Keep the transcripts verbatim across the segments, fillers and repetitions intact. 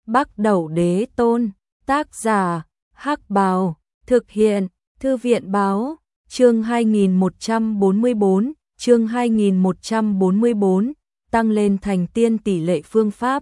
Bắc Đẩu Đế Tôn, tác giả, Hắc Bào, thực hiện, Thư viện báo, chương hai nghìn một trăm bốn mươi bốn, chương hai nghìn một trăm bốn mươi bốn, tăng lên thành tiên tỷ lệ phương pháp.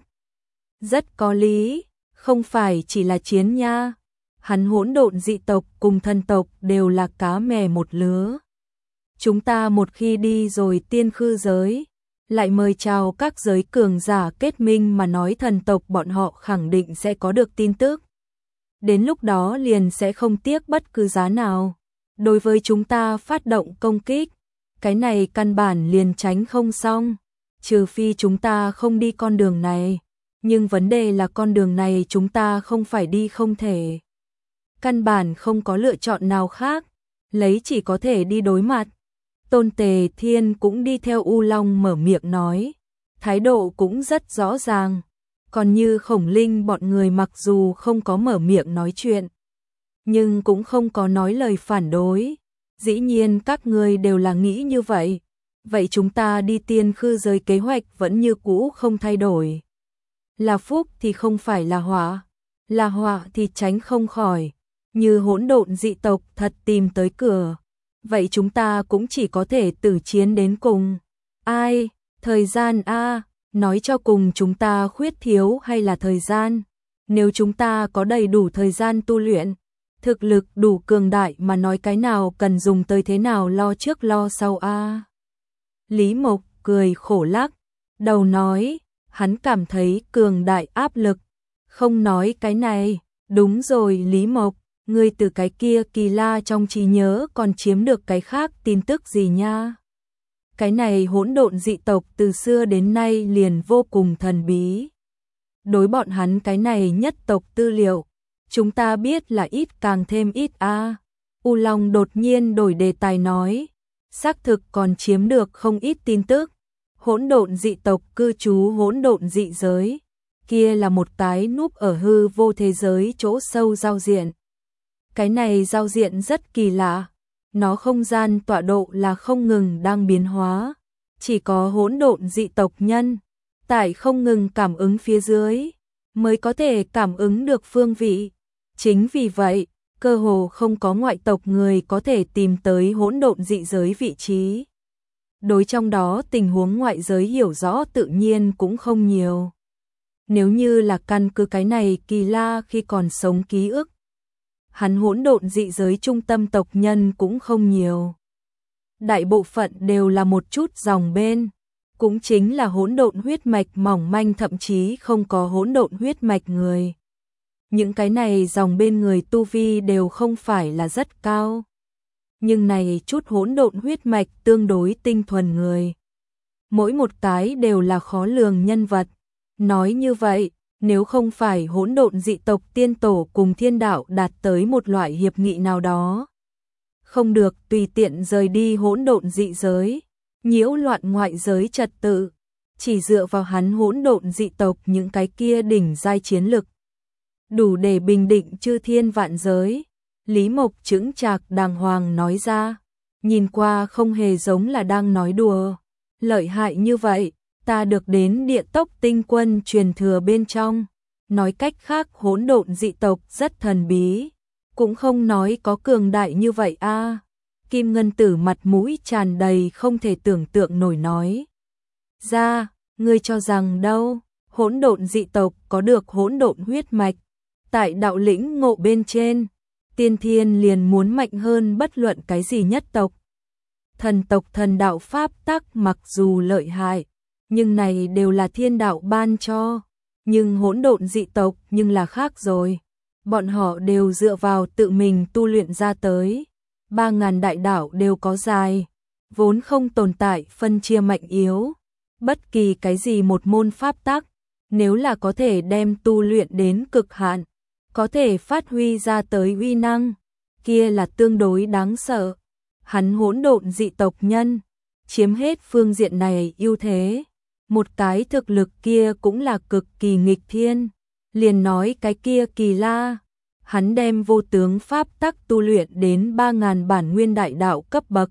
Rất có lý, không phải chỉ là chiến nha. Hắn hỗn độn dị tộc cùng thần tộc đều là cá mè một lứa. Chúng ta một khi đi rồi tiên khư giới, lại mời chào các giới cường giả kết minh mà nói thần tộc bọn họ khẳng định sẽ có được tin tức. Đến lúc đó liền sẽ không tiếc bất cứ giá nào đối với chúng ta phát động công kích. Cái này căn bản liền tránh không xong, trừ phi chúng ta không đi con đường này. Nhưng vấn đề là con đường này chúng ta không phải đi không thể. Căn bản không có lựa chọn nào khác, lấy chỉ có thể đi đối mặt. Tôn Tề Thiên cũng đi theo U Long mở miệng nói, thái độ cũng rất rõ ràng. Còn như Khổng Linh bọn người mặc dù không có mở miệng nói chuyện, nhưng cũng không có nói lời phản đối. Dĩ nhiên các ngươi đều là nghĩ như vậy, vậy chúng ta đi tiên khư giới kế hoạch vẫn như cũ không thay đổi. Là phúc thì không phải là họa, là họa thì tránh không khỏi. Như hỗn độn dị tộc thật tìm tới cửa, vậy chúng ta cũng chỉ có thể tử chiến đến cùng. Ai, thời gian a, nói cho cùng chúng ta khuyết thiếu hay là thời gian? Nếu chúng ta có đầy đủ thời gian tu luyện, thực lực đủ cường đại mà nói cái nào cần dùng tới thế nào lo trước lo sau a. Lý Mộc cười khổ lắc, đầu nói, hắn cảm thấy cường đại áp lực. Không nói cái này, đúng rồi Lý Mộc, ngươi từ cái kia Kỳ La trong trí nhớ còn chiếm được cái khác tin tức gì nha? Cái này hỗn độn dị tộc từ xưa đến nay liền vô cùng thần bí. Đối bọn hắn cái này nhất tộc tư liệu, chúng ta biết là ít càng thêm ít a. U Long đột nhiên đổi đề tài nói, xác thực còn chiếm được không ít tin tức. Hỗn độn dị tộc cư trú hỗn độn dị giới, kia là một cái núp ở hư vô thế giới chỗ sâu giao diện. Cái này giao diện rất kỳ lạ, nó không gian tọa độ là không ngừng đang biến hóa, chỉ có hỗn độn dị tộc nhân tại không ngừng cảm ứng phía dưới mới có thể cảm ứng được phương vị. Chính vì vậy, cơ hồ không có ngoại tộc người có thể tìm tới hỗn độn dị giới vị trí. Đối trong đó tình huống ngoại giới hiểu rõ tự nhiên cũng không nhiều. Nếu như là căn cứ cái này Kỳ La khi còn sống ký ức, hắn hỗn độn dị giới trung tâm tộc nhân cũng không nhiều. Đại bộ phận đều là một chút dòng bên, cũng chính là hỗn độn huyết mạch mỏng manh, thậm chí không có hỗn độn huyết mạch người. Những cái này dòng bên người tu vi đều không phải là rất cao. Nhưng này chút hỗn độn huyết mạch tương đối tinh thuần người, mỗi một cái đều là khó lường nhân vật. Nói như vậy, nếu không phải hỗn độn dị tộc tiên tổ cùng thiên đạo đạt tới một loại hiệp nghị nào đó, không được tùy tiện rời đi hỗn độn dị giới, nhiễu loạn ngoại giới trật tự, chỉ dựa vào hắn hỗn độn dị tộc những cái kia đỉnh giai chiến lực, đủ để bình định chư thiên vạn giới. Lý Mộc chững chạc đàng hoàng nói ra, nhìn qua không hề giống là đang nói đùa. Lợi hại như vậy, ta được đến địa tốc tinh quân truyền thừa bên trong. Nói cách khác hỗn độn dị tộc rất thần bí, cũng không nói có cường đại như vậy a. Kim Ngân Tử mặt mũi tràn đầy không thể tưởng tượng nổi nói ra, ngươi cho rằng đâu, hỗn độn dị tộc có được hỗn độn huyết mạch, tại đạo lĩnh ngộ bên trên, tiên thiên liền muốn mạnh hơn bất luận cái gì nhất tộc. Thần tộc thần đạo pháp tắc mặc dù lợi hại, nhưng này đều là thiên đạo ban cho. Nhưng hỗn độn dị tộc nhưng là khác rồi. Bọn họ đều dựa vào tự mình tu luyện ra tới. Ba ngàn đại đạo đều có dài, vốn không tồn tại phân chia mạnh yếu. Bất kỳ cái gì một môn pháp tắc, nếu là có thể đem tu luyện đến cực hạn, có thể phát huy ra tới uy năng, kia là tương đối đáng sợ. Hắn hỗn độn dị tộc nhân, chiếm hết phương diện này ưu thế. Một cái thực lực kia cũng là cực kỳ nghịch thiên. Liền nói cái kia Kỳ La, hắn đem vô tướng pháp tắc tu luyện đến ba ngàn bản nguyên đại đạo cấp bậc.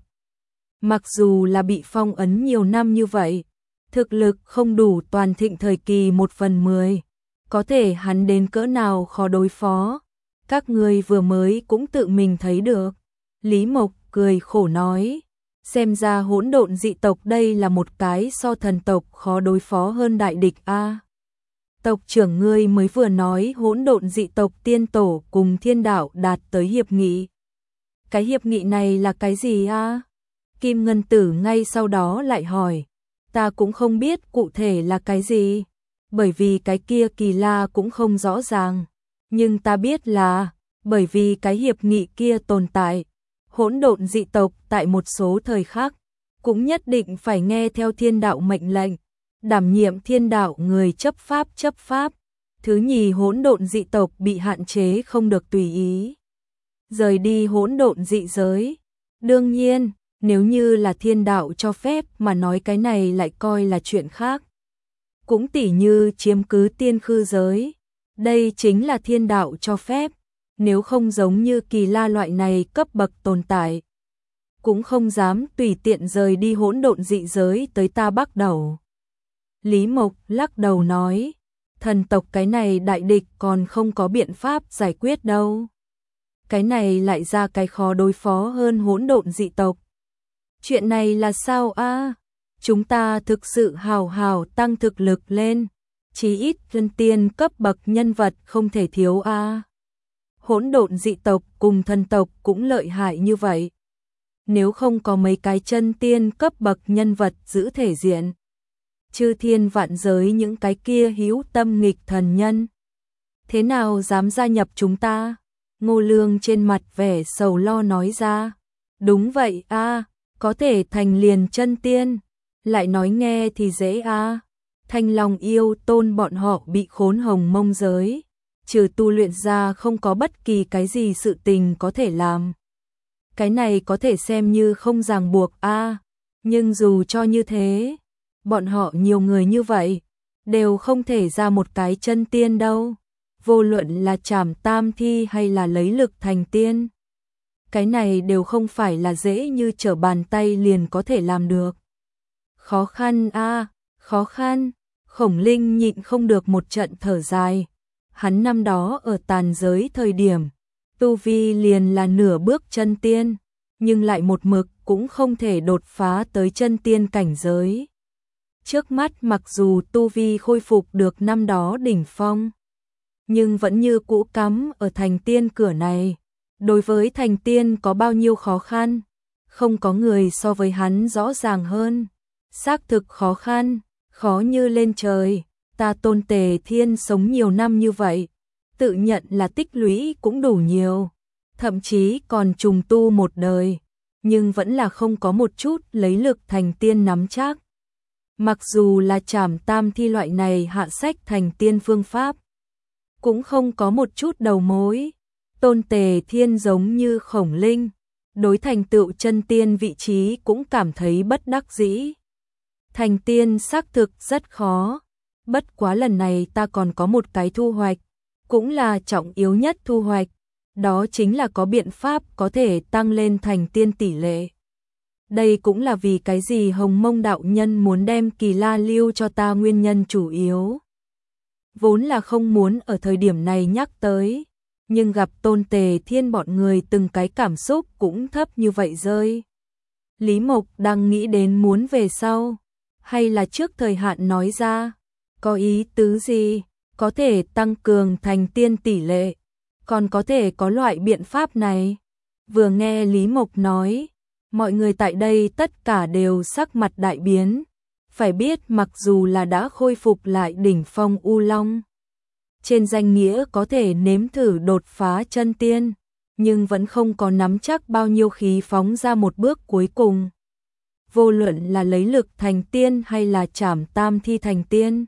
Mặc dù là bị phong ấn nhiều năm như vậy, thực lực không đủ toàn thịnh thời kỳ một phần mười, có thể hắn đến cỡ nào khó đối phó, các ngươi vừa mới cũng tự mình thấy được. Lý Mộc cười khổ nói, xem ra hỗn độn dị tộc đây là một cái so thần tộc khó đối phó hơn đại địch a. Tộc trưởng ngươi mới vừa nói hỗn độn dị tộc tiên tổ cùng thiên đạo đạt tới hiệp nghị. Cái hiệp nghị này là cái gì a? Kim Ngân Tử ngay sau đó lại hỏi, ta cũng không biết cụ thể là cái gì, bởi vì cái kia Kỳ La cũng không rõ ràng, nhưng ta biết là, bởi vì cái hiệp nghị kia tồn tại, hỗn độn dị tộc tại một số thời khắc, cũng nhất định phải nghe theo thiên đạo mệnh lệnh, đảm nhiệm thiên đạo người chấp pháp chấp pháp. Thứ nhì, hỗn độn dị tộc bị hạn chế không được tùy ý rời đi hỗn độn dị giới. Đương nhiên, nếu như là thiên đạo cho phép mà nói cái này lại coi là chuyện khác. Cũng tỉ như chiếm cứ tiên khư giới, đây chính là thiên đạo cho phép, nếu không giống như Kỳ La loại này cấp bậc tồn tại, cũng không dám tùy tiện rời đi hỗn độn dị giới tới ta bắt đầu. Lý Mộc lắc đầu nói, thần tộc cái này đại địch còn không có biện pháp giải quyết đâu. Cái này lại ra cái khó đối phó hơn hỗn độn dị tộc. Chuyện này là sao a? Chúng ta thực sự hào hào tăng thực lực lên, chí ít chân tiên cấp bậc nhân vật không thể thiếu a. Hỗn độn dị tộc cùng thần tộc cũng lợi hại như vậy. Nếu không có mấy cái chân tiên cấp bậc nhân vật giữ thể diện, chư thiên vạn giới những cái kia hữu tâm nghịch thần nhân, thế nào dám gia nhập chúng ta? Ngô Lương trên mặt vẻ sầu lo nói ra. Đúng vậy a, có thể thành liền chân tiên, lại nói nghe thì dễ a. Thanh Long yêu tôn bọn họ bị khốn hồng mông giới, trừ tu luyện ra không có bất kỳ cái gì sự tình có thể làm. Cái này có thể xem như không ràng buộc a, nhưng dù cho như thế, bọn họ nhiều người như vậy, đều không thể ra một cái chân tiên đâu. Vô luận là trảm tam thi hay là lấy lực thành tiên, cái này đều không phải là dễ như trở bàn tay liền có thể làm được. Khó khăn a, khó khăn. Khổng Linh nhịn không được một trận thở dài. Hắn năm đó ở tàn giới thời điểm, tu vi liền là nửa bước chân tiên, nhưng lại một mực cũng không thể đột phá tới chân tiên cảnh giới. Trước mắt mặc dù tu vi khôi phục được năm đó đỉnh phong, nhưng vẫn như cũ cắm ở thành tiên cửa này. Đối với thành tiên có bao nhiêu khó khăn, không có người so với hắn rõ ràng hơn. Xác thực khó khăn, khó như lên trời. Ta Tôn Tề Thiên sống nhiều năm như vậy, tự nhận là tích lũy cũng đủ nhiều, thậm chí còn trùng tu một đời, nhưng vẫn là không có một chút lấy lực thành tiên nắm chắc. Mặc dù là trảm tam thi loại này hạ sách thành tiên phương pháp, cũng không có một chút đầu mối. Tôn Tề Thiên giống như Khổng Linh, đối thành tựu chân tiên vị trí cũng cảm thấy bất đắc dĩ. Thành tiên xác thực rất khó, bất quá lần này ta còn có một cái thu hoạch, cũng là trọng yếu nhất thu hoạch, đó chính là có biện pháp có thể tăng lên thành tiên tỷ lệ. Đây cũng là vì cái gì Hồng Mông đạo nhân muốn đem Kỳ La lưu cho ta nguyên nhân chủ yếu. Vốn là không muốn ở thời điểm này nhắc tới, nhưng gặp Tôn Tề Thiên bọn người từng cái cảm xúc cũng thấp như vậy rơi. Lý Mộc đang nghĩ đến muốn về sau, hay là trước thời hạn nói ra, có ý tứ gì, có thể tăng cường thành tiên tỷ lệ, còn có thể có loại biện pháp này. Vừa nghe Lý Mộc nói, mọi người tại đây tất cả đều sắc mặt đại biến. Phải biết mặc dù là đã khôi phục lại đỉnh phong U Long, trên danh nghĩa có thể nếm thử đột phá chân tiên, nhưng vẫn không có nắm chắc bao nhiêu khí phóng ra một bước cuối cùng. Vô luận là lấy lực thành tiên hay là trảm tam thi thành tiên,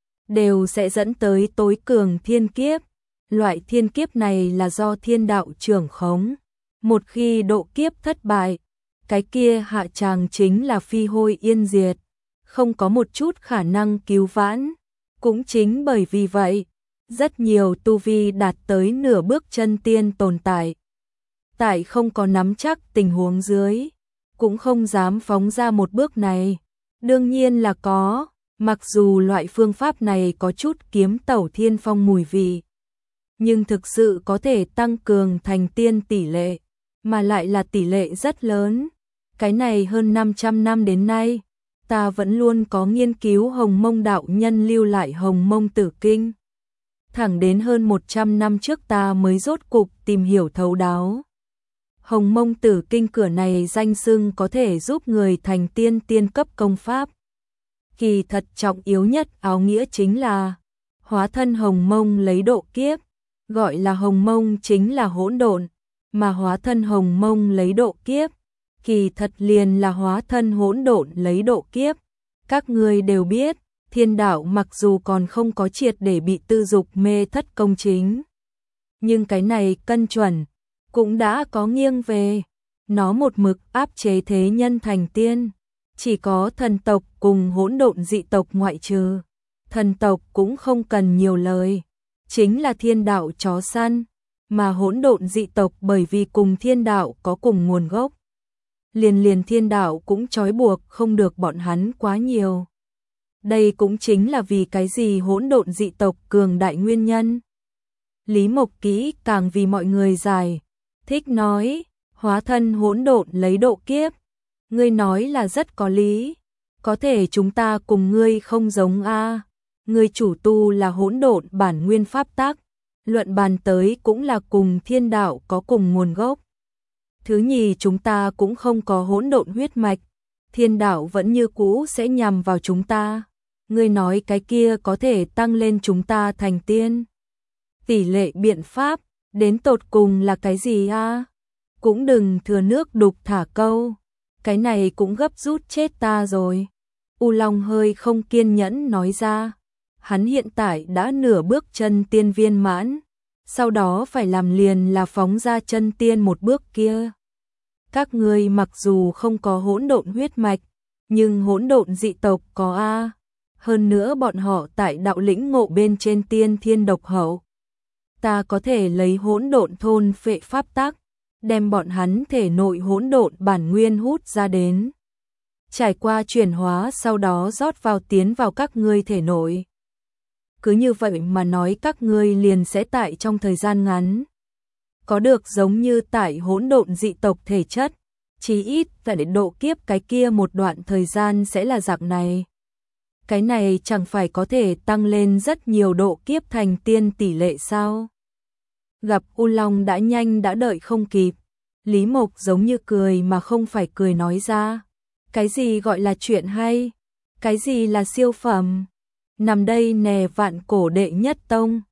đều sẽ dẫn tới tối cường thiên kiếp. Loại thiên kiếp này là do thiên đạo trưởng khống. Một khi độ kiếp thất bại, cái kia hạ tràng chính là phi hôi yên diệt, không có một chút khả năng cứu vãn. Cũng chính bởi vì vậy, rất nhiều tu vi đạt tới nửa bước chân tiên tồn tại, tại không có nắm chắc tình huống dưới, cũng không dám phóng ra một bước này. Đương nhiên là có, Mặc dù loại phương pháp này có chút kiếm tẩu thiên phong mùi vị, nhưng thực sự có thể tăng cường thành tiên tỷ lệ, mà lại là tỷ lệ rất lớn. Cái này hơn năm trăm năm đến nay, ta vẫn luôn có nghiên cứu Hồng Mông đạo nhân lưu lại Hồng Mông Tử Kinh. Thẳng đến hơn một trăm năm trước ta mới rốt cục tìm hiểu thấu đáo. Hồng Mông Tử Kinh cửa này danh xưng có thể giúp người thành tiên tiên cấp công pháp. Kỳ thật trọng yếu nhất áo nghĩa chính là hóa thân Hồng Mông lấy độ kiếp, gọi là Hồng Mông chính là hỗn độn, mà hóa thân Hồng Mông lấy độ kiếp, kỳ thật liền là hóa thân hỗn độn lấy độ kiếp. Các ngươi đều biết, thiên đạo mặc dù còn không có triệt để bị tư dục mê thất công chính, nhưng cái này cân chuẩn cũng đã có nghiêng về, nó một mực áp chế thế nhân thành tiên, chỉ có thần tộc cùng hỗn độn dị tộc ngoại trừ. Thần tộc cũng không cần nhiều lời, chính là thiên đạo chó săn, mà hỗn độn dị tộc bởi vì cùng thiên đạo có cùng nguồn gốc, liền liền thiên đạo cũng trói buộc không được bọn hắn quá nhiều. Đây cũng chính là vì cái gì hỗn độn dị tộc cường đại nguyên nhân. Lý Mộc Kỹ càng vì mọi người giải thích nói, hóa thân hỗn độn lấy độ kiếp, ngươi nói là rất có lý, có thể chúng ta cùng ngươi không giống a. Ngươi chủ tu là hỗn độn bản nguyên pháp tắc, luận bàn tới cũng là cùng thiên đạo có cùng nguồn gốc. Thứ nhì, chúng ta cũng không có hỗn độn huyết mạch, thiên đạo vẫn như cũ sẽ nhằm vào chúng ta. Ngươi nói cái kia có thể tăng lên chúng ta thành tiên. Tỷ lệ biện pháp, đến tột cùng là cái gì a? Cũng đừng thừa nước đục thả câu, cái này cũng gấp rút chết ta rồi. U Long hơi không kiên nhẫn nói ra, hắn hiện tại đã nửa bước chân tiên viên mãn, sau đó phải làm liền là phóng ra chân tiên một bước kia. Các ngươi mặc dù không có hỗn độn huyết mạch, nhưng hỗn độn dị tộc có a. Hơn nữa bọn họ tại đạo lĩnh ngộ bên trên tiên thiên độc hậu. Ta có thể lấy hỗn độn thôn phệ pháp tắc, đem bọn hắn thể nội hỗn độn bản nguyên hút ra đến, trải qua chuyển hóa sau đó rót vào tiến vào các ngươi thể nội. Cứ như vậy mà nói các ngươi liền sẽ tại trong thời gian ngắn có được giống như tại hỗn độn dị tộc thể chất, chí ít tại để độ kiếp cái kia một đoạn thời gian sẽ là dạng này. Cái này chẳng phải có thể tăng lên rất nhiều độ kiếp thành tiên tỷ lệ sao? Gặp U Long đã nhanh đã đợi không kịp, Lý Mộc giống như cười mà không phải cười nói ra. Cái gì gọi là chuyện hay? Cái gì là siêu phẩm? Nằm đây nè vạn cổ đệ nhất tông,